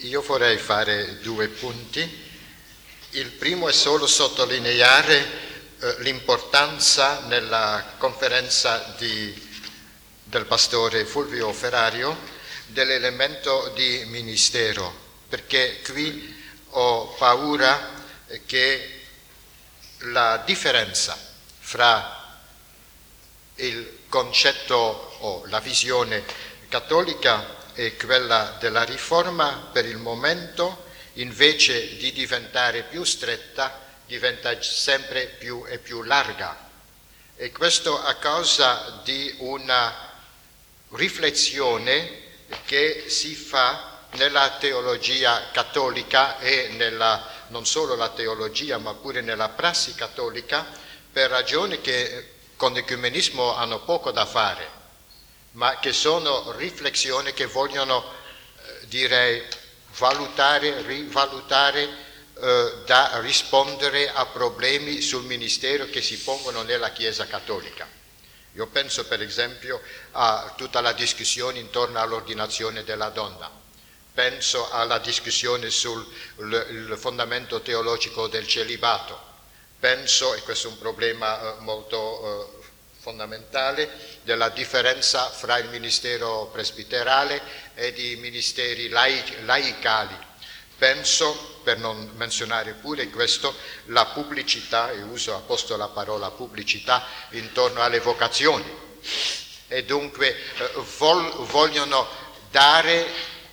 io vorrei fare due punti. Il primo è solo sottolineare l'importanza nella conferenza del pastore Fulvio Ferrario dell'elemento di ministero, perché qui ho paura che la differenza fra il concetto o la visione cattolica e quella della Riforma per il momento, invece di diventare più stretta, diventa sempre più e più larga. E questo a causa di una riflessione che si fa nella teologia cattolica e non solo la teologia ma pure nella prassi cattolica, per ragioni che con l'ecumenismo hanno poco da fare, ma che sono riflessioni che vogliono, direi, valutare, rivalutare, da rispondere a problemi sul ministero che si pongono nella Chiesa cattolica. Io penso per esempio a tutta la discussione intorno all'ordinazione della donna, penso alla discussione sul fondamento teologico del celibato, penso, e questo è un problema molto fondamentale, della differenza fra il ministero presbiterale e i ministeri laicali. Penso, per non menzionare pure questo, la pubblicità, e uso apposta la parola pubblicità, intorno alle vocazioni. E dunque vogliono dare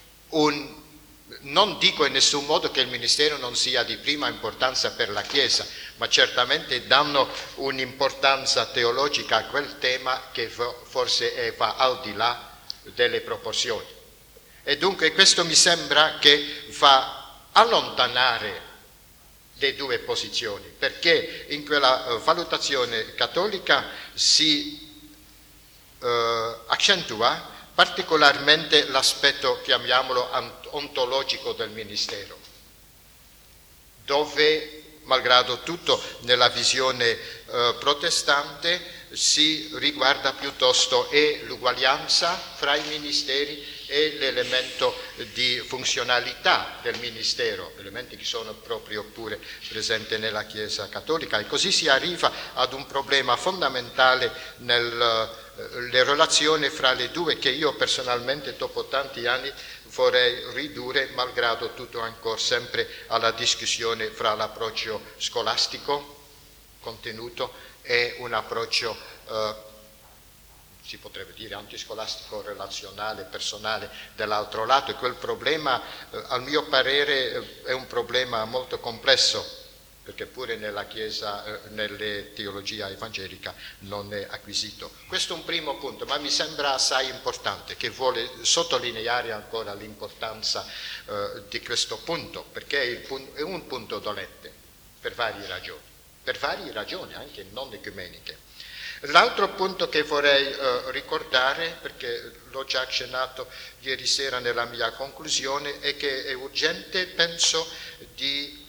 non dico in nessun modo che il ministero non sia di prima importanza per la Chiesa, ma certamente danno un'importanza teologica a quel tema che forse va al di là delle proporzioni. E dunque questo mi sembra che fa allontanare le due posizioni, perché in quella valutazione cattolica si accentua particolarmente l'aspetto, chiamiamolo, ontologico del ministero, dove, malgrado tutto, nella visione protestante si riguarda piuttosto l'uguaglianza fra i ministeri e l'elemento di funzionalità del ministero, elementi che sono proprio pure presenti nella Chiesa cattolica, e così si arriva ad un problema fondamentale nelle relazioni fra le due, che io personalmente dopo tanti anni vorrei ridurre, malgrado tutto ancora sempre alla discussione fra l'approccio scolastico, contenuto, e un approccio si potrebbe dire antiscolastico, relazionale, personale dall'altro lato. E quel problema, al mio parere, è un problema molto complesso, perché pure nella Chiesa, nelle teologia evangelica non è acquisito. Questo è un primo punto, ma mi sembra assai importante, che vuole sottolineare ancora l'importanza di questo punto, perché è un punto dolente per varie ragioni anche non ecumeniche. L'altro punto che vorrei ricordare, perché l'ho già accennato ieri sera nella mia conclusione, è che è urgente, penso, di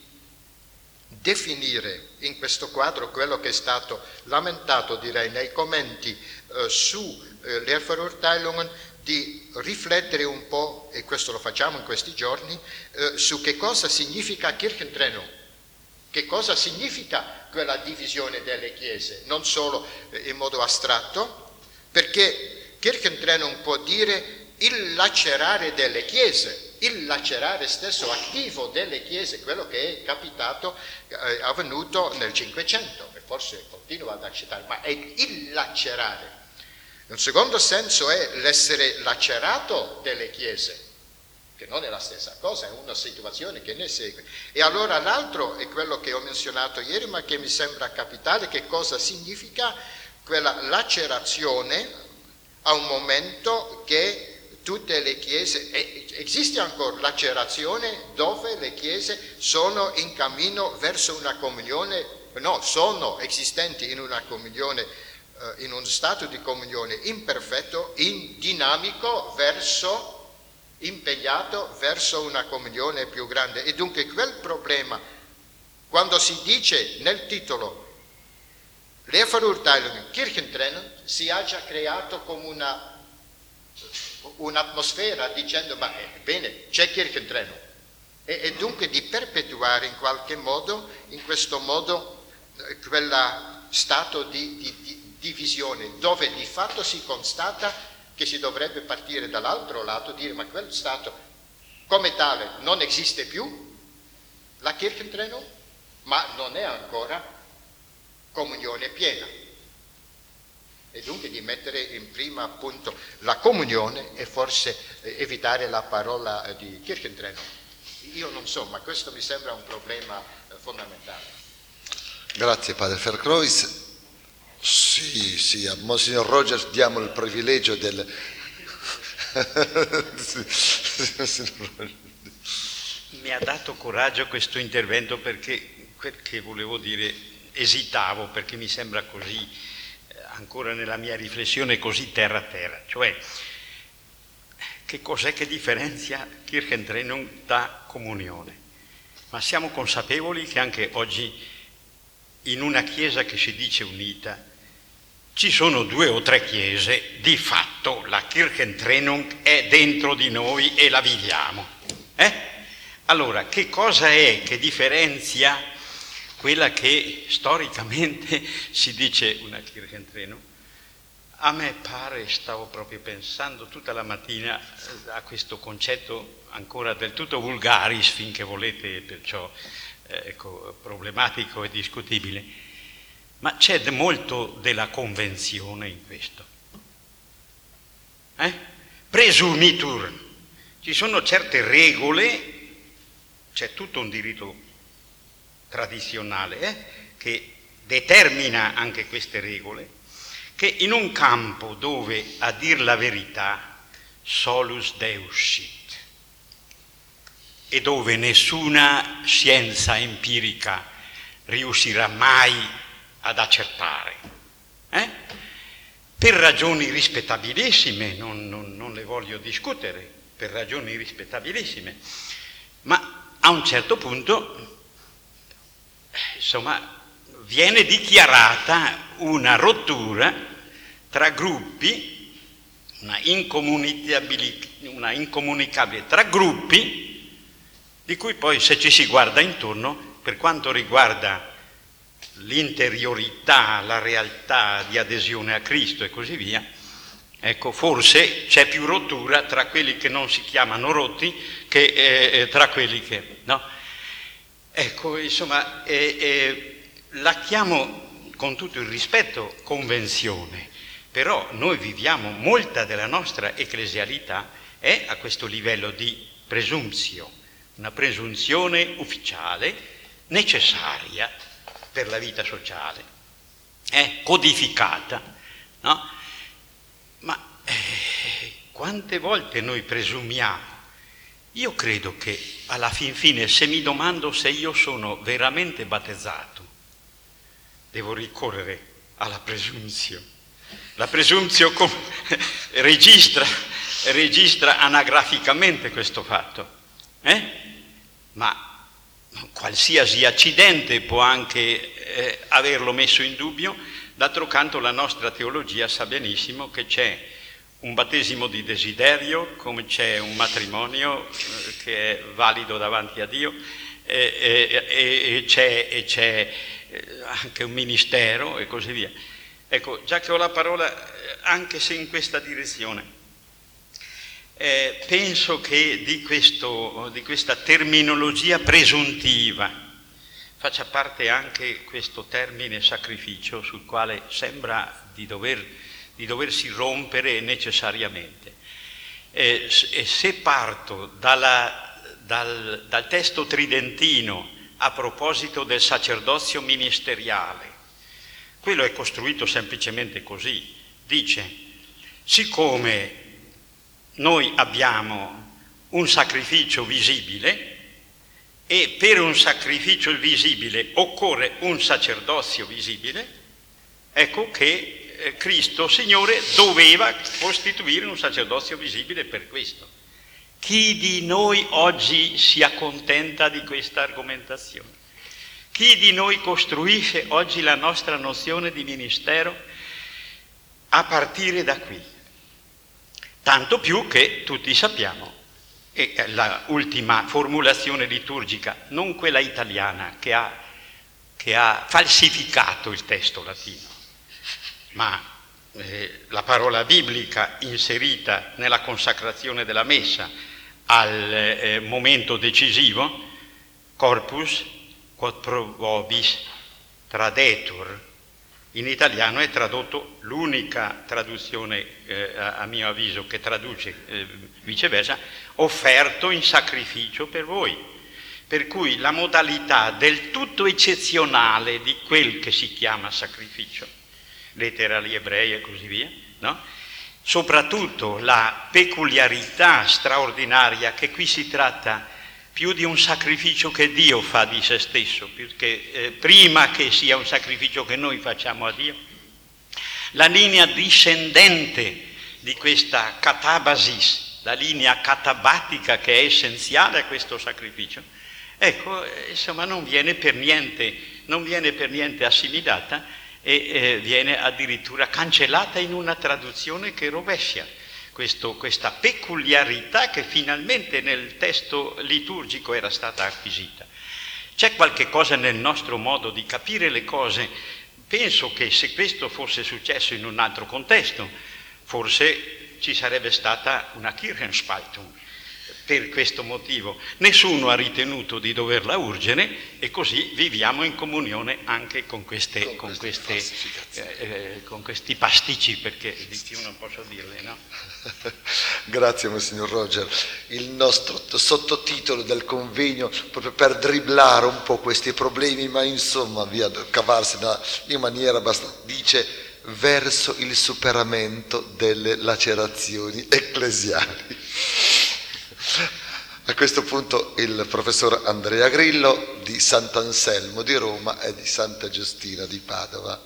definire in questo quadro quello che è stato lamentato, direi, nei commenti su Lehrverurteilungen, di riflettere un po', e questo lo facciamo in questi giorni, su che cosa significa Kirchentrennung. Che cosa significa quella divisione delle chiese? Non solo in modo astratto, perché Kirchentrennung può dire il lacerare delle chiese, il lacerare stesso attivo delle chiese, quello che è capitato, è avvenuto nel Cinquecento, e forse continua ad accettare, ma è il lacerare. Un secondo senso è l'essere lacerato delle chiese, che non è la stessa cosa, è una situazione che ne segue. E allora l'altro è quello che ho menzionato ieri, ma che mi sembra capitale: che cosa significa quella lacerazione a un momento che tutte le chiese, esiste ancora lacerazione dove le chiese sono in cammino verso una comunione, no, sono esistenti in una comunione, in uno stato di comunione imperfetto, dinamico impegnato verso una comunione più grande. E dunque quel problema, quando si dice nel titolo Lehrverurteilung Kirchentrennung, si ha già creato come un'atmosfera dicendo: ma bene, c'è Kirchentrennung, e dunque di perpetuare in qualche modo, in questo modo, quel stato di divisione, dove di fatto si constata che si dovrebbe partire dall'altro lato, dire ma quel stato come tale non esiste più, la Kirchentrennung, ma non è ancora comunione piena. E dunque di mettere in prima appunto la comunione e forse evitare la parola di Kirchentrennung. Io non so, ma questo mi sembra un problema fondamentale. Grazie Padre Vercrois. Sì, a Monsignor Rogers diamo il privilegio del... Mi ha dato coraggio questo intervento perché quel che volevo dire esitavo, perché mi sembra così, ancora nella mia riflessione, così terra, cioè che cos'è che differenzia Kirchentrennung da comunione? Ma siamo consapevoli che anche oggi in una chiesa che si dice unita ci sono 2 o 3 chiese, di fatto la Kirchentrennung è dentro di noi e la viviamo. Allora, che cosa è che differenzia quella che storicamente si dice una Kirchentrennung? A me pare, stavo proprio pensando tutta la mattina a questo concetto ancora del tutto vulgaris, finché volete, perciò problematico e discutibile, ma c'è molto della convenzione in questo. Presumitur, ci sono certe regole, c'è tutto un diritto tradizionale che determina anche queste regole, che in un campo dove, a dir la verità, solus Deus sit, e dove nessuna scienza empirica riuscirà mai ad accertare, per ragioni rispettabilissime, non le voglio discutere, per ragioni rispettabilissime, ma a un certo punto, insomma, viene dichiarata una rottura tra gruppi, una incomunicabile tra gruppi, di cui poi, se ci si guarda intorno, per quanto riguarda l'interiorità, la realtà di adesione a Cristo e così via, ecco, forse c'è più rottura tra quelli che non si chiamano rotti che tra quelli che... no? Ecco, insomma, la chiamo con tutto il rispetto convenzione, però noi viviamo, molta della nostra ecclesialità è a questo livello di presunzio, una presunzione ufficiale necessaria per la vita sociale, è codificata, no? Ma quante volte noi presumiamo? Io credo che alla fin fine, se mi domando se io sono veramente battezzato, devo ricorrere alla presunzione. La presunzione registra anagraficamente questo fatto, ma qualsiasi accidente può anche averlo messo in dubbio. D'altro canto la nostra teologia sa benissimo che c'è un battesimo di desiderio, come c'è un matrimonio che è valido davanti a Dio, e c'è anche un ministero e così via. Ecco, già che ho la parola, anche se in questa direzione, penso che di questa terminologia presuntiva faccia parte anche questo termine sacrificio, sul quale sembra di doversi rompere necessariamente. E se parto dal testo tridentino a proposito del sacerdozio ministeriale, quello è costruito semplicemente così, dice: siccome noi abbiamo un sacrificio visibile e per un sacrificio visibile occorre un sacerdozio visibile, ecco che Cristo Signore doveva costituire un sacerdozio visibile per questo. Chi di noi oggi si accontenta di questa argomentazione? Chi di noi costruisce oggi la nostra nozione di ministero a partire da qui? Tanto più che tutti sappiamo, e la ultima formulazione liturgica, non quella italiana che ha falsificato il testo latino, ma la parola biblica inserita nella consacrazione della messa al momento decisivo, corpus quod pro vobis tradetur. In italiano è tradotto, l'unica traduzione a mio avviso che traduce viceversa, offerto in sacrificio per voi. Per cui la modalità del tutto eccezionale di quel che si chiama sacrificio, lettera agli ebrei e così via, no? Soprattutto la peculiarità straordinaria che qui si tratta più di un sacrificio che Dio fa di se stesso, perché prima che sia un sacrificio che noi facciamo a Dio, la linea discendente di questa catabasis, la linea catabatica che è essenziale a questo sacrificio, ecco, insomma, non viene per niente assimilata e viene addirittura cancellata in una traduzione che rovescia questa peculiarità che finalmente nel testo liturgico era stata acquisita. C'è qualche cosa nel nostro modo di capire le cose. Penso che se questo fosse successo in un altro contesto, forse ci sarebbe stata una Kirchenspaltung. Per questo motivo nessuno ha ritenuto di doverla urgere e così viviamo in comunione anche con questi pasticci, perché di più non posso dirle, no? Grazie Monsignor Roger. Il nostro sottotitolo del convegno, proprio per dribblare un po' questi problemi, ma insomma via cavarsela in maniera abbastanza, dice: verso il superamento delle lacerazioni ecclesiali. A questo punto il professor Andrea Grillo di Sant'Anselmo di Roma e di Santa Giustina di Padova.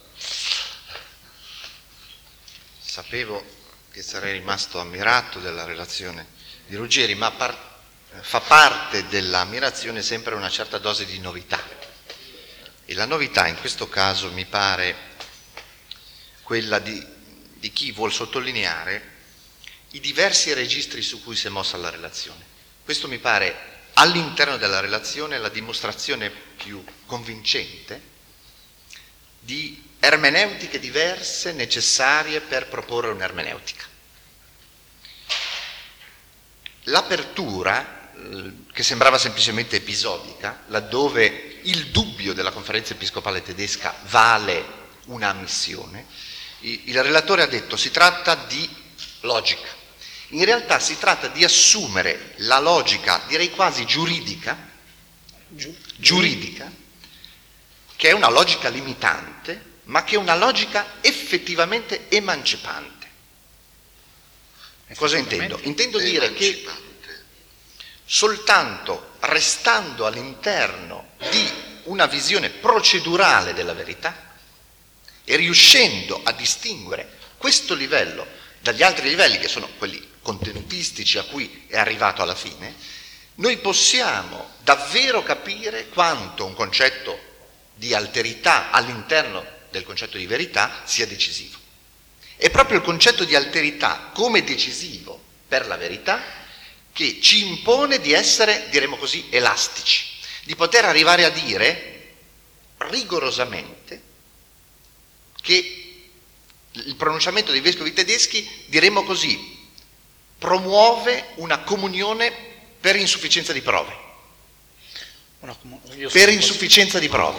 Sapevo che sarei rimasto ammirato della relazione di Ruggeri, ma fa parte dell'ammirazione sempre una certa dose di novità. E la novità in questo caso mi pare quella di chi vuol sottolineare i diversi registri su cui si è mossa la relazione. Questo mi pare, all'interno della relazione, la dimostrazione più convincente di ermeneutiche diverse necessarie per proporre un'ermeneutica. L'apertura, che sembrava semplicemente episodica, laddove il dubbio della Conferenza Episcopale Tedesca vale una ammissione, il relatore ha detto si tratta di logica. In realtà si tratta di assumere la logica, direi quasi giuridica, che è una logica limitante, ma che è una logica effettivamente emancipante. Cosa intendo? Intendo dire che soltanto restando all'interno di una visione procedurale della verità e riuscendo a distinguere questo livello dagli altri livelli, che sono quelli contenutistici a cui è arrivato alla fine, noi possiamo davvero capire quanto un concetto di alterità all'interno del concetto di verità sia decisivo. È proprio il concetto di alterità come decisivo per la verità che ci impone di essere, diremo così, elastici, di poter arrivare a dire rigorosamente che il pronunciamento dei vescovi tedeschi, diremo così, promuove una comunione per insufficienza di prove. Una comunione per insufficienza di prove.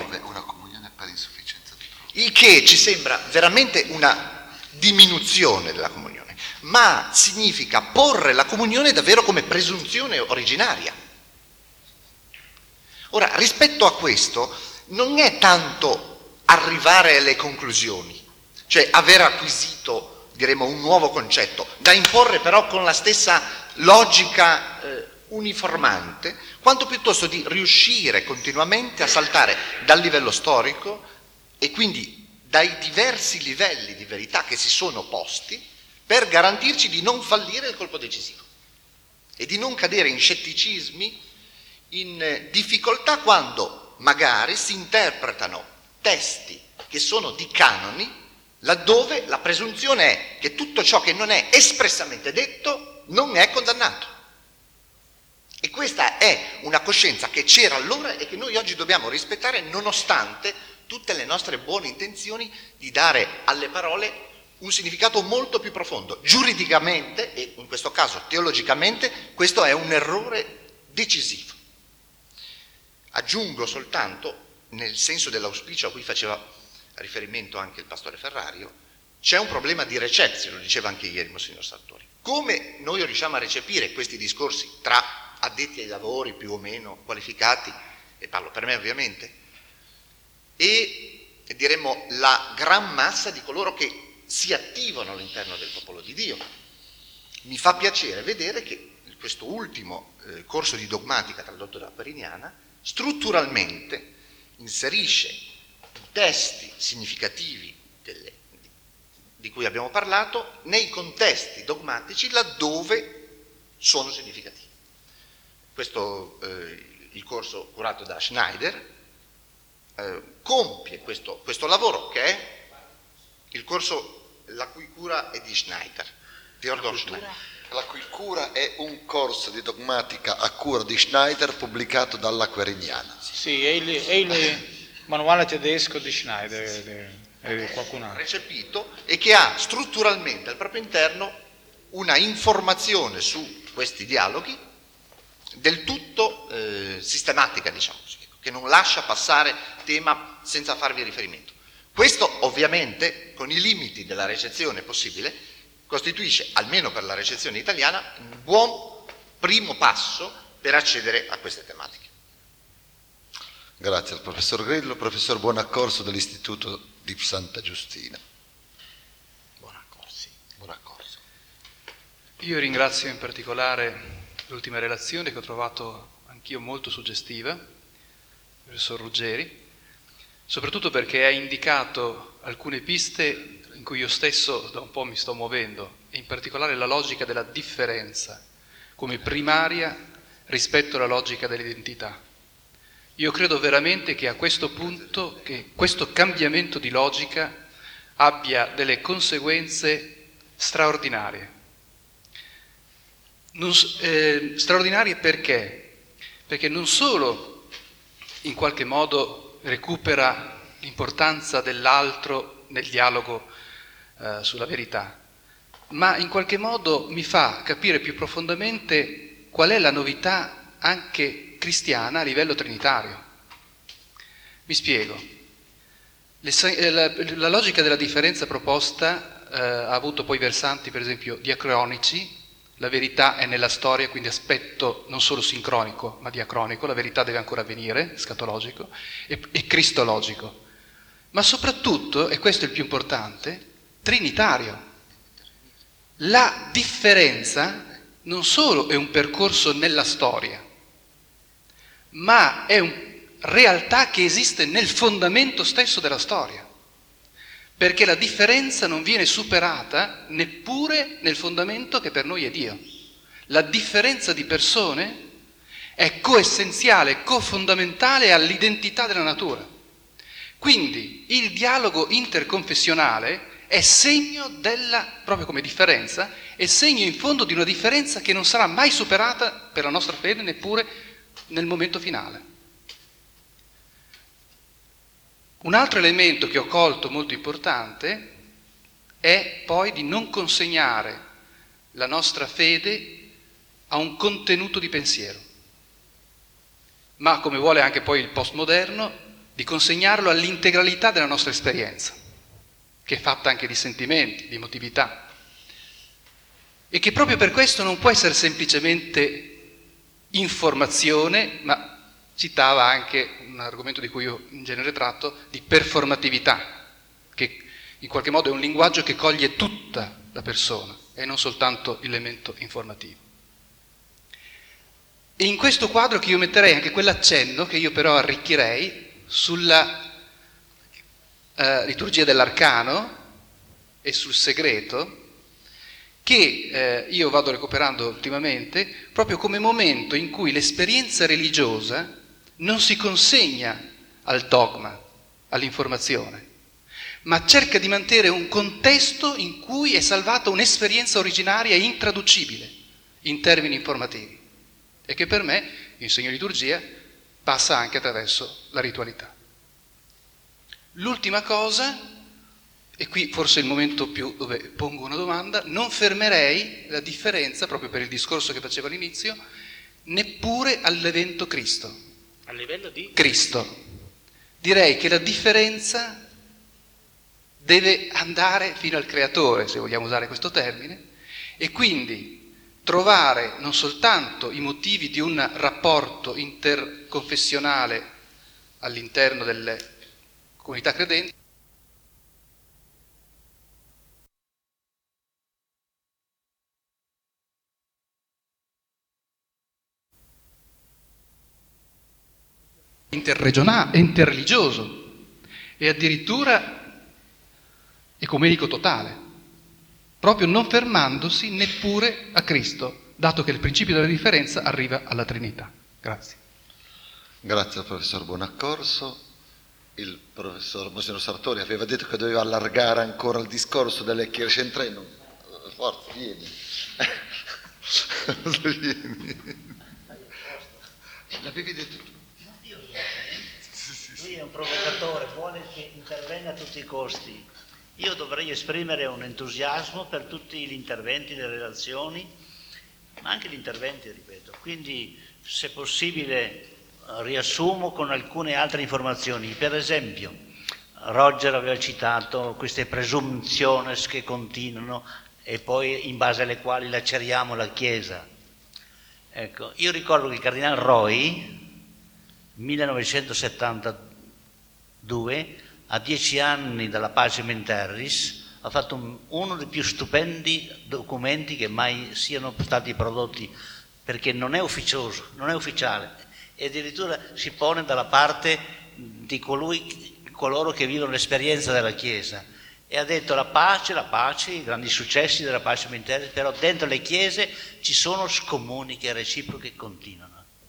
Il che ci sembra veramente una diminuzione della comunione, ma significa porre la comunione davvero come presunzione originaria. Ora, rispetto a questo, non è tanto arrivare alle conclusioni, cioè aver acquisito, diremo, un nuovo concetto, da imporre però con la stessa logica uniformante, quanto piuttosto di riuscire continuamente a saltare dal livello storico e quindi dai diversi livelli di verità che si sono posti per garantirci di non fallire il colpo decisivo e di non cadere in scetticismi, in difficoltà quando magari si interpretano testi che sono di canoni laddove la presunzione è che tutto ciò che non è espressamente detto non è condannato. questa è una coscienza che c'era allora e che noi oggi dobbiamo rispettare, nonostante tutte le nostre buone intenzioni di dare alle parole un significato molto più profondo. Giuridicamente, e in questo caso teologicamente, questo è un errore decisivo. Aggiungo soltanto, nel senso dell'auspicio a cui faceva riferimento anche il pastore Ferrario, c'è un problema di recepzione, lo diceva anche ieri Monsignor Sartori. Come noi riusciamo a recepire questi discorsi tra addetti ai lavori più o meno qualificati, e parlo per me ovviamente, e diremmo la gran massa di coloro che si attivano all'interno del popolo di Dio? Mi fa piacere vedere che questo ultimo corso di dogmatica tradotto da Queriniana strutturalmente inserisce i testi significativi di cui abbiamo parlato nei contesti dogmatici laddove sono significativi. Questo il corso curato da Schneider compie questo lavoro, che è il corso la cui cura è di Schneider, Theodor Schneider. La cui cura è un corso di dogmatica a cura di Schneider pubblicato dalla Queriniana. Sì, è il manuale tedesco di Schneider, qualcun altro. Recepito, e che ha strutturalmente al proprio interno una informazione su questi dialoghi del tutto sistematica, diciamo così, che non lascia passare tema senza farvi riferimento. Questo ovviamente, con i limiti della recezione possibile, costituisce, almeno per la recezione italiana, un buon primo passo per accedere a queste tematiche. Grazie al professor Grillo, professor Buonaccorso dell'Istituto di Santa Giustina. Buonaccorso. Io ringrazio in particolare l'ultima relazione che ho trovato anch'io molto suggestiva, il professor Ruggeri, soprattutto perché ha indicato alcune piste in cui io stesso da un po' mi sto muovendo, e in particolare la logica della differenza come primaria rispetto alla logica dell'identità. Io credo veramente che a questo punto, che questo cambiamento di logica abbia delle conseguenze straordinarie. Straordinarie perché? Perché non solo in qualche modo recupera l'importanza dell'altro nel dialogo sulla verità, ma in qualche modo mi fa capire più profondamente qual è la novità anche cristiana a livello trinitario. Mi spiego. La logica della differenza proposta ha avuto poi versanti, per esempio, diacronici. La verità è nella storia, quindi aspetto non solo sincronico, ma diacronico. La verità deve ancora avvenire, scatologico, e cristologico. Ma soprattutto, e questo è il più importante, trinitario. La differenza non solo è un percorso nella storia, ma è una realtà che esiste nel fondamento stesso della storia, perché la differenza non viene superata neppure nel fondamento che per noi è Dio. La differenza di persone è coessenziale, cofondamentale all'identità della natura. Quindi il dialogo interconfessionale è segno proprio come differenza, è segno in fondo di una differenza che non sarà mai superata per la nostra fede neppure nel momento finale. Un altro elemento che ho colto molto importante è poi di non consegnare la nostra fede a un contenuto di pensiero, ma, come vuole anche poi il postmoderno, di consegnarlo all'integralità della nostra esperienza, che è fatta anche di sentimenti, di emotività, e che proprio per questo non può essere semplicemente informazione, ma citava anche un argomento di cui io in genere tratto, di performatività, che in qualche modo è un linguaggio che coglie tutta la persona e non soltanto l'elemento informativo. E in questo quadro che io metterei anche quell'accenno, che io però arricchirei, sulla liturgia dell'arcano e sul segreto, che io vado recuperando ultimamente proprio come momento in cui l'esperienza religiosa non si consegna al dogma, all'informazione, ma cerca di mantenere un contesto in cui è salvata un'esperienza originaria e intraducibile in termini informativi. e che per me, insegno liturgia, passa anche attraverso la ritualità. L'ultima cosa, e qui forse è il momento più dove pongo una domanda, non fermerei la differenza, proprio per il discorso che facevo all'inizio, neppure all'evento Cristo. A livello di? Cristo. Direi che la differenza deve andare fino al creatore, se vogliamo usare questo termine, e quindi trovare non soltanto i motivi di un rapporto interconfessionale all'interno delle comunità credenti, interregionale, interreligioso e addirittura ecumenico totale, proprio non fermandosi neppure a Cristo, dato che il principio della differenza arriva alla Trinità. Grazie. Grazie al professor Bonaccorso. Il professor Monsignor Sartori aveva detto che doveva allargare ancora il discorso delle Kirchentrennung. Forza, vieni. Vieni. L'avevi detto tu. Lui è un provocatore, vuole che intervenga a tutti i costi. Io dovrei esprimere un entusiasmo per tutti gli interventi, le relazioni, ma anche gli interventi, ripeto. Quindi, se possibile, riassumo con alcune altre informazioni. Per esempio, Roger aveva citato queste presunzioni che continuano e poi in base alle quali laceriamo la Chiesa. Ecco, io ricordo che il Cardinale Roy, 1972, a 10 anni dalla Pacem in Terris, ha fatto uno dei più stupendi documenti che mai siano stati prodotti, perché non è ufficioso, non è ufficiale, e addirittura si pone dalla parte di coloro che vivono l'esperienza della Chiesa, e ha detto la pace, i grandi successi della Pacem in Terris, però dentro le chiese ci sono scomuniche reciproche che continuano.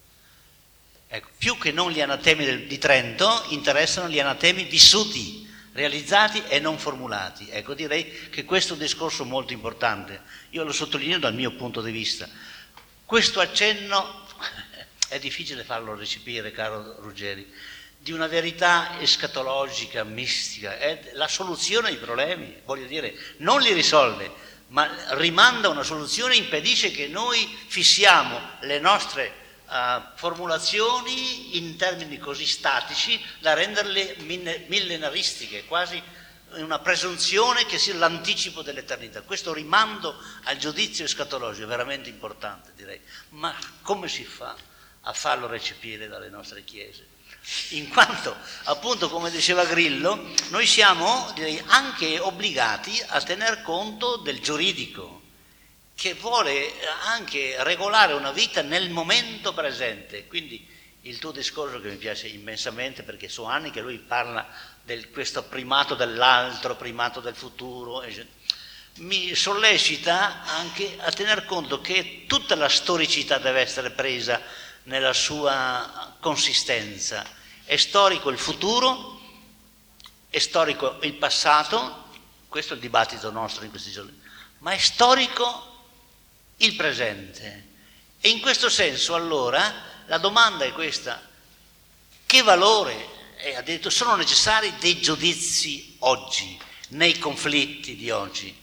Ecco, più che non gli anatemi di Trento, interessano gli anatemi vissuti, realizzati e non formulati. Ecco, direi che questo è un discorso molto importante. Io lo sottolineo dal mio punto di vista. Questo accenno è difficile farlo recepire, caro Ruggeri, di una verità escatologica, mistica, è la soluzione ai problemi, voglio dire, non li risolve, ma rimanda una soluzione, impedisce che noi fissiamo le nostre formulazioni in termini così statici da renderle millenaristiche, quasi una presunzione che sia l'anticipo dell'eternità. Questo rimando al giudizio escatologico è veramente importante, direi. Ma come si fa a farlo recepire dalle nostre chiese? In quanto, appunto, come diceva Grillo, noi siamo, direi, anche obbligati a tener conto del giuridico, che vuole anche regolare una vita nel momento presente. Quindi il tuo discorso, che mi piace immensamente, perché sono anni che lui parla di questo primato dell'altro, primato del futuro, mi sollecita anche a tener conto che tutta la storicità deve essere presa nella sua consistenza. È storico il futuro, è storico il passato, questo è il dibattito nostro in questi giorni, ma è storico il presente. E in questo senso, allora, la domanda è questa: che valore? Ha detto, sono necessari dei giudizi oggi, nei conflitti di oggi.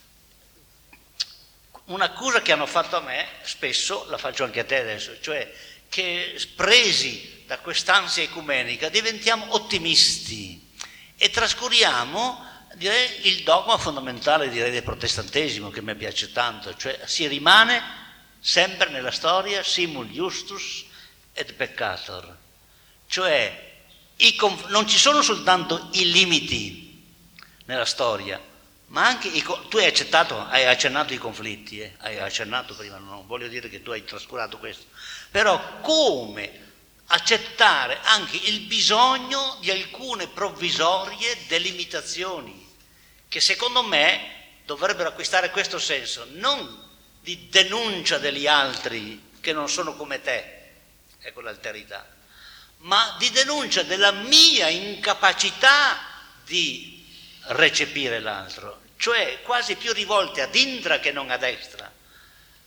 Un'accusa che hanno fatto a me, spesso, la faccio anche a te adesso, cioè che presi da quest'ansia ecumenica diventiamo ottimisti e trascuriamo, direi, il dogma fondamentale, direi, del protestantesimo, che mi piace tanto, cioè si rimane sempre nella storia simul justus et peccator, cioè non ci sono soltanto i limiti nella storia, ma anche tu hai accennato i conflitti, hai accennato prima, non voglio dire che tu hai trascurato questo, però come accettare anche il bisogno di alcune provvisorie delimitazioni che secondo me dovrebbero acquistare questo senso, non di denuncia degli altri che non sono come te, ecco l'alterità, ma di denuncia della mia incapacità di recepire l'altro, cioè quasi più rivolte a sinistra che non a destra.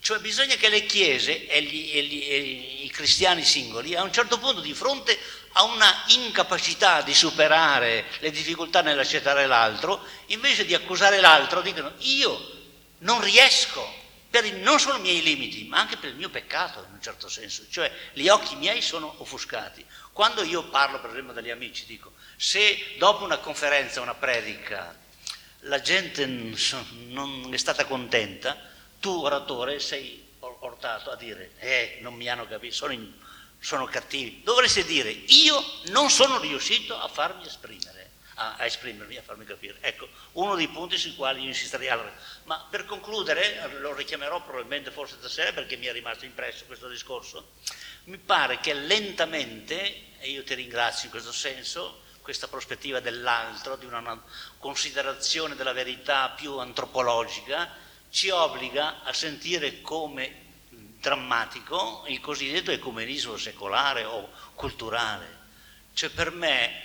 Cioè bisogna che le chiese e i cristiani singoli a un certo punto, di fronte a una incapacità di superare le difficoltà nell'accettare l'altro, invece di accusare l'altro dicono: io non riesco, non solo i miei limiti, ma anche per il mio peccato, in un certo senso, cioè gli occhi miei sono offuscati. Quando io parlo, per esempio, dagli amici, dico: se dopo una conferenza, una predica, la gente non è stata contenta, tu, oratore, sei portato a dire: non mi hanno capito, sono cattivi. Dovresti dire: io non sono riuscito a farmi esprimere, a esprimermi, a farmi capire. Ecco, uno dei punti sui quali io insisterei. Allora, ma per concludere, lo richiamerò probabilmente forse stasera perché mi è rimasto impresso questo discorso. Mi pare che lentamente, e io ti ringrazio in questo senso, questa prospettiva dell'altro, di una considerazione della verità più antropologica, ci obbliga a sentire come drammatico il cosiddetto ecumenismo secolare o culturale. Cioè, per me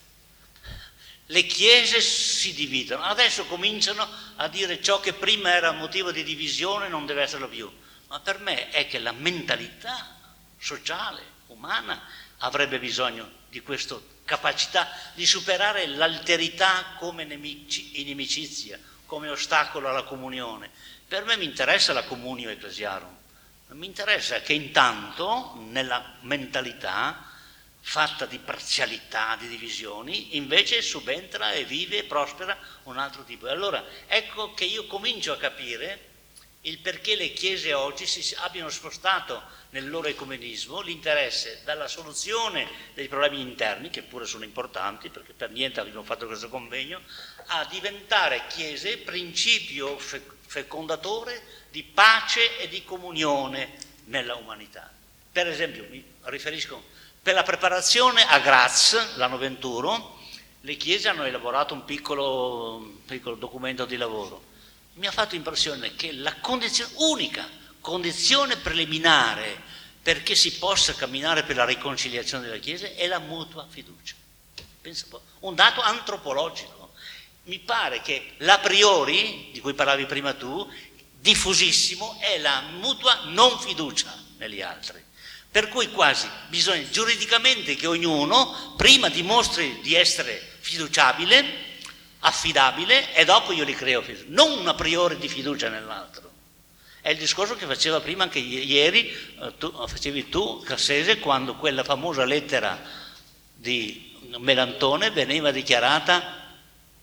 le chiese si dividono, adesso cominciano a dire ciò che prima era motivo di divisione non deve esserlo più, ma per me è che la mentalità sociale, umana, avrebbe bisogno di questa capacità di superare l'alterità come inimicizia, come ostacolo alla comunione. Per me mi interessa la comunio ecclesiarum, mi interessa che intanto nella mentalità fatta di parzialità, di divisioni, invece subentra e vive e prospera un altro tipo. E allora ecco che io comincio a capire il perché le chiese oggi si abbiano spostato nel loro ecumenismo l'interesse dalla soluzione dei problemi interni, che pure sono importanti, perché per niente abbiamo fatto questo convegno, a diventare chiese principio fecondatore di pace e di comunione nella umanità. Per esempio, mi riferisco, per la preparazione a Graz, l'anno 21, le chiese hanno elaborato un piccolo documento di lavoro. Mi ha fatto impressione che la unica condizione preliminare perché si possa camminare per la riconciliazione della Chiesa è la mutua fiducia. Pensa un po', un dato antropologico. Mi pare che l'a priori, di cui parlavi prima tu, diffusissimo, è la mutua non fiducia negli altri. Per cui quasi bisogna giuridicamente che ognuno prima dimostri di essere fiduciabile, affidabile, e dopo io li creo fiducia, non a priori di fiducia nell'altro. È il discorso che faceva prima anche ieri, facevi tu, Cassese, quando quella famosa lettera di Melantone veniva dichiarata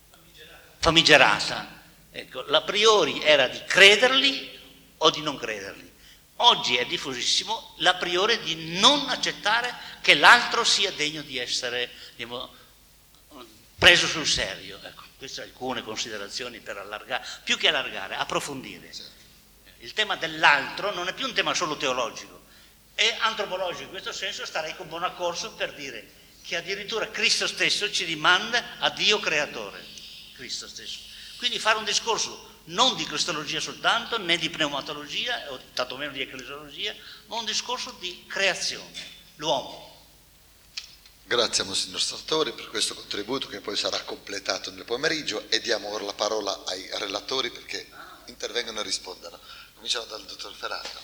famigerata. Ecco, l'a priori era di crederli o di non crederli. Oggi è diffusissimo l'a priori di non accettare che l'altro sia degno di essere, diciamo, preso sul serio. Ecco, queste alcune considerazioni per allargare, più che allargare, approfondire. Il tema dell'altro non è più un tema solo teologico, è antropologico. In questo senso starei con buon accorso per dire che addirittura Cristo stesso ci rimanda a Dio creatore, Cristo stesso. Quindi fare un discorso non di cristologia soltanto, né di pneumatologia, o tantomeno di ecclesiologia, ma un discorso di creazione, l'uomo. Grazie a Monsignor Sartori per questo contributo che poi sarà completato nel pomeriggio, e diamo ora la parola ai relatori perché intervengono e rispondono. Cominciamo dal dottor Ferrando.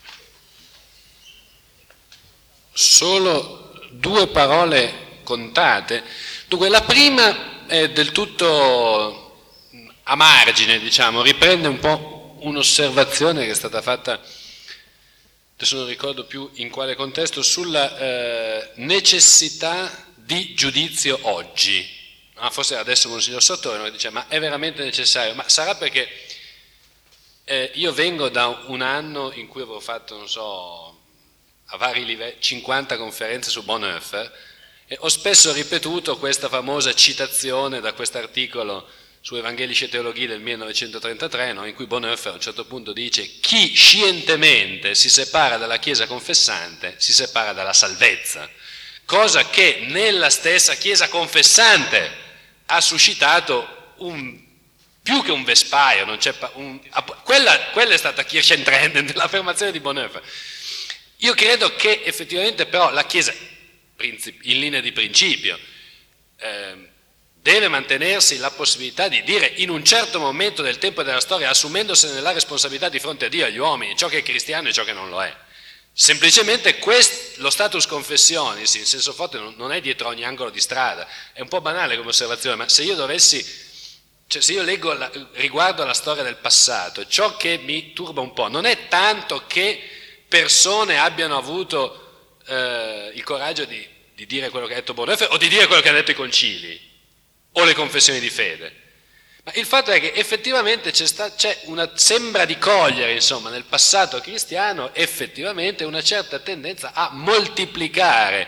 Solo due parole contate. Dunque, la prima è del tutto a margine, diciamo, riprende un po' un'osservazione che è stata fatta, adesso non ricordo più in quale contesto, sulla necessità di giudizio oggi. Forse adesso Monsignor Sartori dice: ma è veramente necessario? Ma sarà perché io vengo da un anno in cui avevo fatto, non so, a vari livelli, 50 conferenze su Bonhoeffer, e ho spesso ripetuto questa famosa citazione da quest'articolo su Evangelici e Teologia del 1933, no? In cui Bonhoeffer a un certo punto dice: chi scientemente si separa dalla Chiesa confessante si separa dalla salvezza, cosa che nella stessa Chiesa confessante ha suscitato più che un vespaio, non c'è quella è stata Kirchentrend, l'affermazione di Bonhoeffer. Io credo che effettivamente però la Chiesa, in linea di principio, deve mantenersi la possibilità di dire in un certo momento del tempo della storia, assumendosene la responsabilità di fronte a Dio e agli uomini, ciò che è cristiano e ciò che non lo è. Semplicemente lo status confessionis, in senso forte, non è dietro ogni angolo di strada. È un po' banale come osservazione, ma se io se io leggo riguardo alla storia del passato, ciò che mi turba un po' non è tanto che persone abbiano avuto il coraggio di dire quello che ha detto Bonhoeffer o di dire quello che hanno detto i concili o le confessioni di fede, ma il fatto è che effettivamente sembra di cogliere, insomma, nel passato cristiano effettivamente una certa tendenza a moltiplicare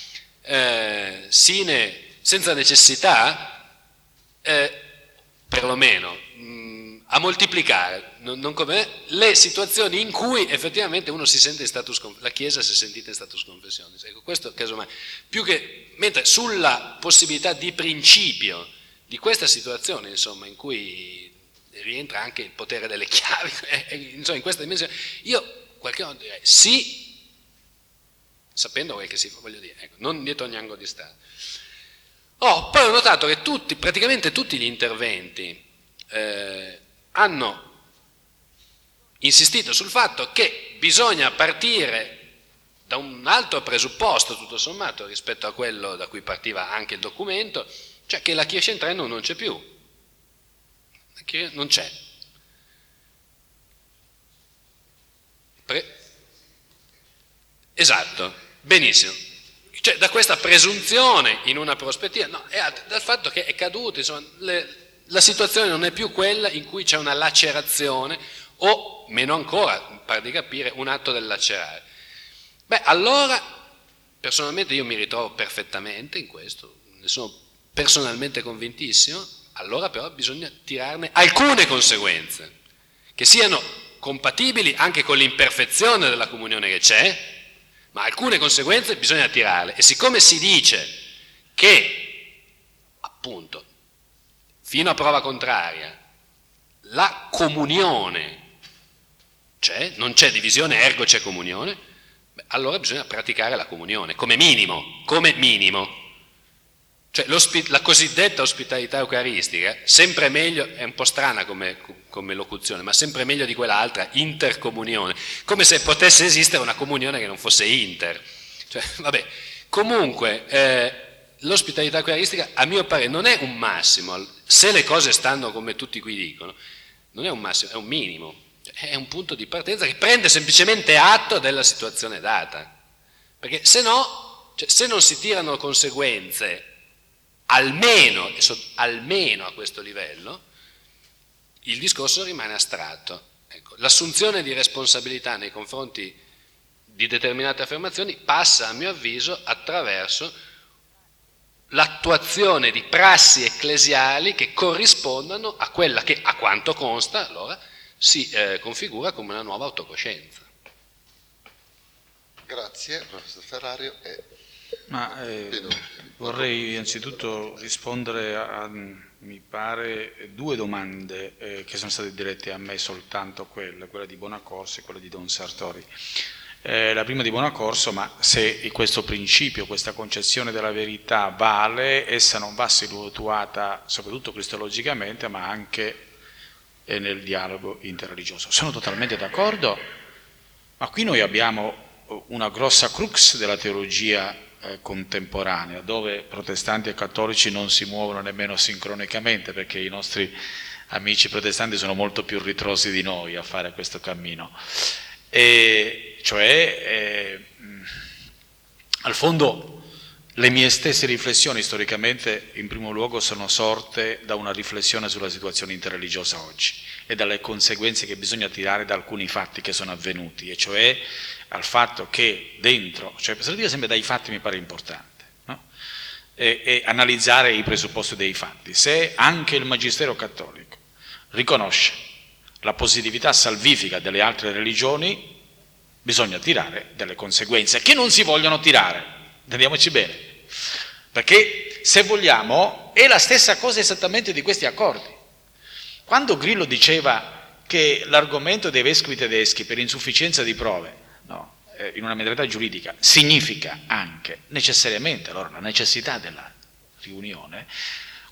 senza necessità, perlomeno a moltiplicare non come le situazioni in cui effettivamente uno si sente in status la Chiesa si è sentita in status confessionis. Ecco, questo casomai, mentre sulla possibilità di principio di questa situazione, insomma, in cui rientra anche il potere delle chiavi, insomma, in questa dimensione, io qualche volta direi sì, sapendo quel che si fa, voglio dire, ecco, non dietro ogni angolo di strada. Poi ho notato che praticamente tutti gli interventi hanno insistito sul fatto che bisogna partire da un altro presupposto, tutto sommato, rispetto a quello da cui partiva anche il documento, cioè che la Chiesa in Trento non c'è più. Non c'è. Esatto, benissimo. Cioè da questa presunzione in una prospettiva, no, è dal fatto che è caduto, insomma, la situazione non è più quella in cui c'è una lacerazione o, meno ancora, pare di capire, un atto del lacerare. Beh, allora, personalmente io mi ritrovo perfettamente in questo, ne sono personalmente convintissimo, allora però bisogna tirarne alcune conseguenze, che siano compatibili anche con l'imperfezione della comunione che c'è, ma alcune conseguenze bisogna tirarle. E siccome si dice che, appunto, fino a prova contraria, la comunione c'è, non c'è divisione, ergo c'è comunione, beh, allora bisogna praticare la comunione, come minimo. Cioè la cosiddetta ospitalità eucaristica, sempre meglio, è un po' strana come locuzione, ma sempre meglio di quell'altra, intercomunione, come se potesse esistere una comunione che non fosse inter. Cioè, vabbè, comunque l'ospitalità eucaristica, a mio parere, non è un massimo, se le cose stanno come tutti qui dicono, non è un massimo, è un minimo, è un punto di partenza che prende semplicemente atto della situazione data, perché se no, se non si tirano conseguenze almeno a questo livello, il discorso rimane astratto. Ecco, l'assunzione di responsabilità nei confronti di determinate affermazioni passa, a mio avviso, attraverso l'attuazione di prassi ecclesiali che corrispondano a quella che, a quanto consta, allora si configura come una nuova autocoscienza. Grazie, professor Ferrario. Vorrei innanzitutto rispondere a, mi pare, due domande che sono state dirette a me soltanto, quella di Bonaccorso e quella di Don Sartori. La prima di Bonaccorso, ma se questo principio, questa concezione della verità vale, essa non va situata soprattutto cristologicamente, ma anche nel dialogo interreligioso. Sono totalmente d'accordo, ma qui noi abbiamo una grossa crux della teologia contemporanea, dove protestanti e cattolici non si muovono nemmeno sincronicamente, perché i nostri amici protestanti sono molto più ritrosi di noi a fare questo cammino. Al fondo le mie stesse riflessioni storicamente in primo luogo sono sorte da una riflessione sulla situazione interreligiosa oggi e dalle conseguenze che bisogna tirare da alcuni fatti che sono avvenuti, e cioè al fatto che dentro, cioè per dire sempre dai fatti mi pare importante, no? E analizzare i presupposti dei fatti. Se anche il Magistero cattolico riconosce la positività salvifica delle altre religioni, bisogna tirare delle conseguenze che non si vogliono tirare, intendiamoci bene, perché se vogliamo è la stessa cosa esattamente di questi accordi. Quando Grillo diceva che l'argomento dei vescovi tedeschi per insufficienza di prove, no, in una mentalità giuridica significa anche necessariamente allora la necessità della riunione,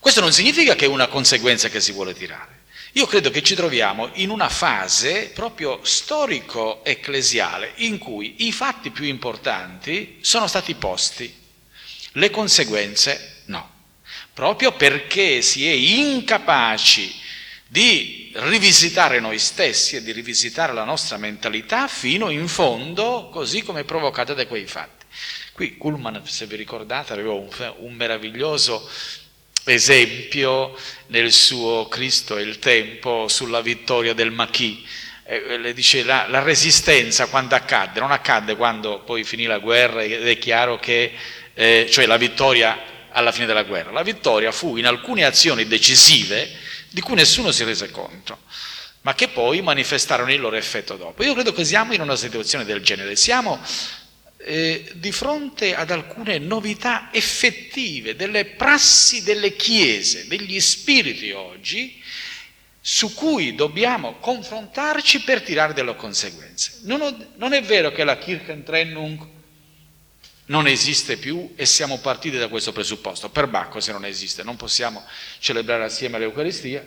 Questo non significa che è una conseguenza che si vuole tirare. Io credo che ci troviamo in una fase proprio storico-ecclesiale in cui i fatti più importanti sono stati posti, le conseguenze no, proprio perché si è incapaci di rivisitare noi stessi e di rivisitare la nostra mentalità fino in fondo, così come provocata da quei fatti. Qui Kuhlman, se vi ricordate, aveva un meraviglioso esempio nel suo Cristo e il tempo sulla vittoria del Maquis. Le dice la resistenza quando accadde, non accadde quando poi finì la guerra ed è chiaro che, cioè la vittoria alla fine della guerra, la vittoria fu in alcune azioni decisive di cui nessuno si rese conto, ma che poi manifestarono il loro effetto dopo. Io credo che siamo in una situazione del genere, siamo di fronte ad alcune novità effettive delle prassi delle chiese, degli spiriti oggi, su cui dobbiamo confrontarci per tirare delle conseguenze. Non è vero che la Kirchentrennung non esiste più e siamo partiti da questo presupposto. Per Bacco, se non esiste, non possiamo celebrare assieme l'Eucaristia.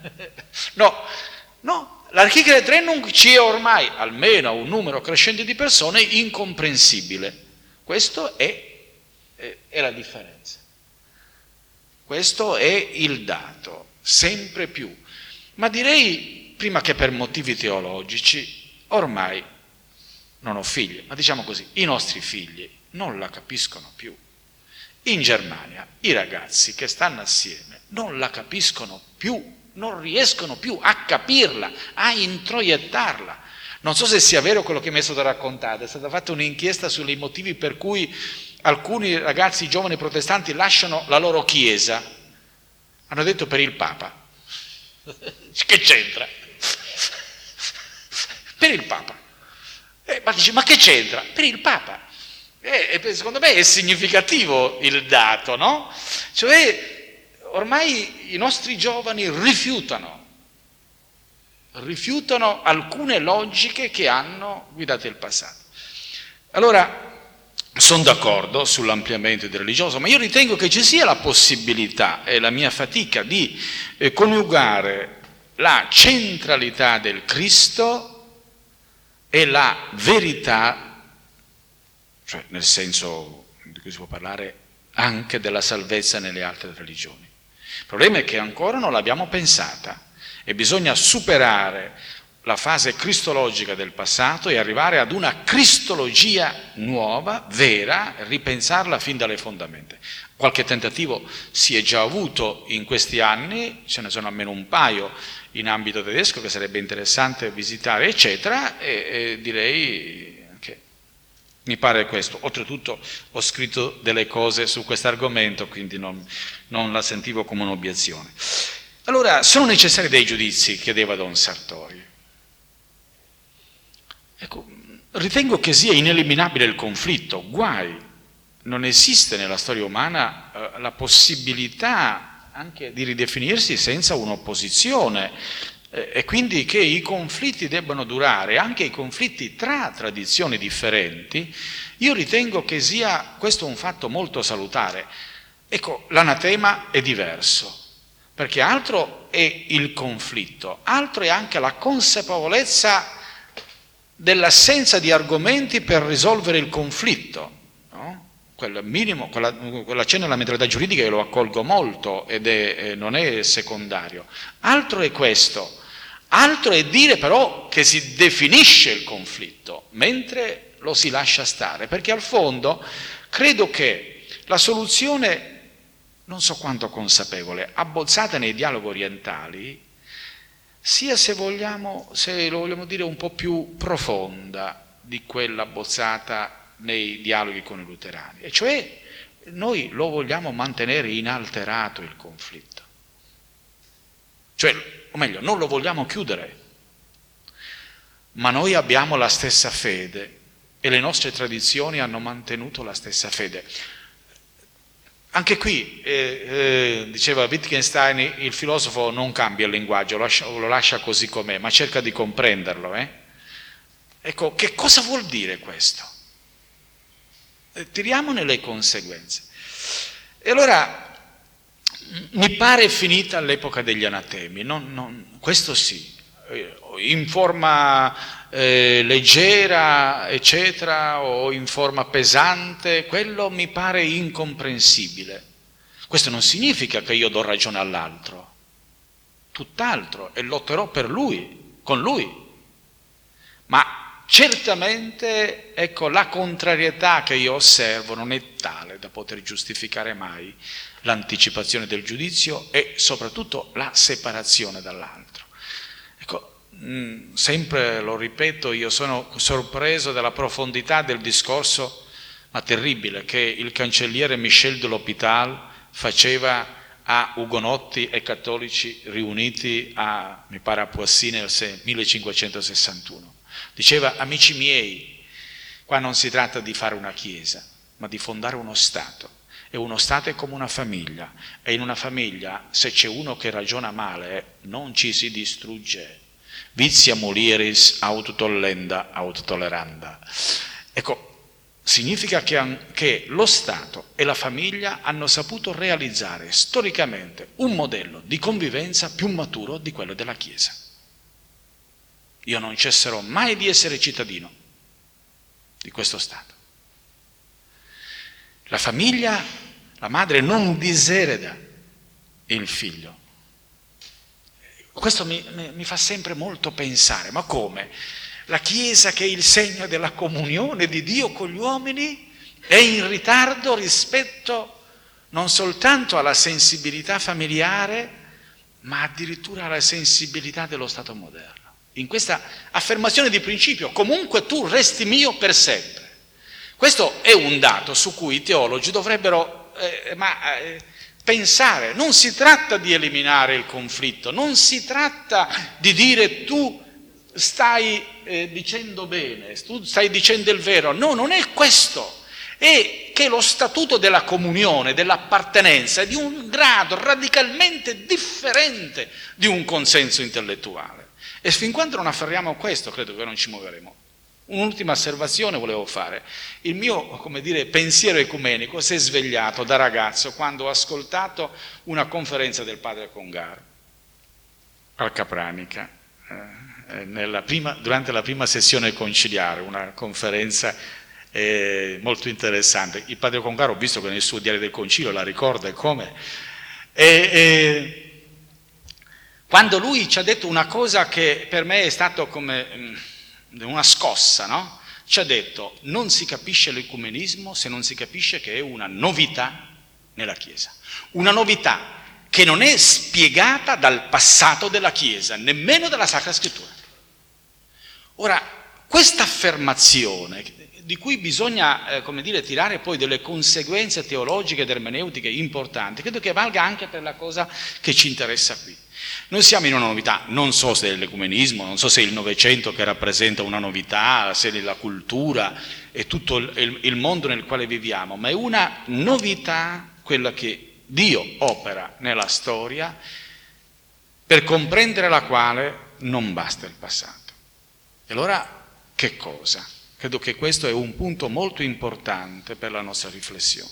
No. La Kirchentrennung ci è ormai, almeno a un numero crescente di persone, incomprensibile. Questo è la differenza. Questo è il dato, sempre più. Ma direi, prima che per motivi teologici, ormai non ho figli, ma diciamo così, i nostri figli non la capiscono più. In Germania i ragazzi che stanno assieme non la capiscono più, non riescono più a capirla, a introiettarla. Non so se sia vero quello che mi è stato raccontato, è stata fatta un'inchiesta sui motivi per cui alcuni ragazzi giovani protestanti lasciano la loro chiesa. Hanno detto per il Papa. Che c'entra? Per il Papa. Ma dice, ma che c'entra? Per il Papa. Secondo me è significativo il dato, no? Cioè, ormai i nostri giovani rifiutano alcune logiche che hanno guidato il passato. Allora, sono d'accordo sull'ampliamento del religioso, ma io ritengo che ci sia la possibilità, e la mia fatica, di coniugare la centralità del Cristo e la verità, cioè nel senso di cui si può parlare anche della salvezza nelle altre religioni. Il problema è che ancora non l'abbiamo pensata e bisogna superare la fase cristologica del passato e arrivare ad una cristologia nuova, vera, ripensarla fin dalle fondamenta. Qualche tentativo si è già avuto in questi anni, ce ne sono almeno un paio in ambito tedesco che sarebbe interessante visitare, eccetera, e direi che mi pare questo. Oltretutto ho scritto delle cose su questo argomento, quindi non la sentivo come un'obiezione. Allora, sono necessari dei giudizi, chiedeva Don Sartori. Ecco, ritengo che sia ineliminabile il conflitto, guai. Non esiste nella storia umana la possibilità anche di ridefinirsi senza un'opposizione e quindi che i conflitti debbano durare, anche i conflitti tra tradizioni differenti. Io ritengo che sia questo un fatto molto salutare. Ecco, l'anatema è diverso, perché altro è il conflitto, altro è anche la consapevolezza dell'assenza di argomenti per risolvere il conflitto, no? Quel minimo, quell'accenno alla mentalità giuridica io lo accolgo molto ed non è secondario. Altro è questo, altro è dire però che si definisce il conflitto mentre lo si lascia stare, perché al fondo credo che la soluzione, non so quanto consapevole, abbozzata nei dialoghi orientali, sia, se lo vogliamo dire, un po' più profonda di quella abbozzata nei dialoghi con i luterani, e cioè noi lo vogliamo mantenere inalterato il conflitto, cioè, o meglio, non lo vogliamo chiudere, ma noi abbiamo la stessa fede e le nostre tradizioni hanno mantenuto la stessa fede. Anche qui, diceva Wittgenstein, il filosofo non cambia il linguaggio, lo lascia così com'è, ma cerca di comprenderlo. Ecco, che cosa vuol dire questo? Tiriamone le conseguenze. E allora, mi pare finita l'epoca degli anatemi, questo sì, in forma leggera, eccetera, o in forma pesante, quello mi pare incomprensibile. Questo non significa che io do ragione all'altro, tutt'altro, e lotterò per lui, con lui, ma certamente, ecco, la contrarietà che io osservo non è tale da poter giustificare mai l'anticipazione del giudizio e soprattutto la separazione dall'altro. Ecco, sempre lo ripeto, io sono sorpreso dalla profondità del discorso, ma terribile, che il cancelliere Michel de l'Hôpital faceva a ugonotti e cattolici riuniti a, mi pare, a Poissy nel 1561. Diceva: amici miei, qua non si tratta di fare una chiesa, ma di fondare uno Stato. E uno Stato è come una famiglia, e in una famiglia, se c'è uno che ragiona male, non ci si distrugge. Vitia mulieris aut tollenda aut tolleranda. Ecco, significa che lo Stato e la famiglia hanno saputo realizzare storicamente un modello di convivenza più maturo di quello della Chiesa. Io non cesserò mai di essere cittadino di questo Stato. La famiglia, la madre non disereda il figlio. Questo mi fa sempre molto pensare, ma come? La Chiesa, che è il segno della comunione di Dio con gli uomini, è in ritardo rispetto non soltanto alla sensibilità familiare, ma addirittura alla sensibilità dello Stato moderno. In questa affermazione di principio, comunque tu resti mio per sempre. Questo è un dato su cui i teologi dovrebbero pensare. Non si tratta di eliminare il conflitto, non si tratta di dire tu stai dicendo bene, tu stai dicendo il vero. No, non è questo. È che lo statuto della comunione, dell'appartenenza, è di un grado radicalmente differente di un consenso intellettuale. E fin quando non afferriamo questo, credo che non ci muoveremo. Un'ultima osservazione volevo fare. Il mio, pensiero ecumenico si è svegliato da ragazzo quando ho ascoltato una conferenza del padre Congar al Capranica, durante la prima sessione conciliare, una conferenza molto interessante. Il padre Congar, ho visto che nel suo diario del concilio la ricorda e come. Quando lui ci ha detto una cosa che per me è stato come una scossa, no? Ci ha detto: non si capisce l'ecumenismo se non si capisce che è una novità nella Chiesa, una novità che non è spiegata dal passato della Chiesa, nemmeno dalla Sacra Scrittura. Ora, questa affermazione, di cui bisogna, tirare poi delle conseguenze teologiche ed ermeneutiche importanti, credo che valga anche per la cosa che ci interessa qui. Noi siamo in una novità, non so se è l'ecumenismo, non so se è il Novecento che rappresenta una novità, se è la cultura e tutto il mondo nel quale viviamo, ma è una novità quella che Dio opera nella storia, per comprendere la quale non basta il passato. E allora che cosa? Credo che questo è un punto molto importante per la nostra riflessione.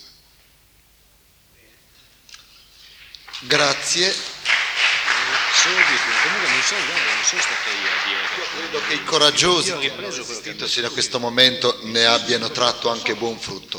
Grazie. Io credo che i coraggiosi che hanno resistito sino a questo momento ne abbiano tratto anche buon frutto.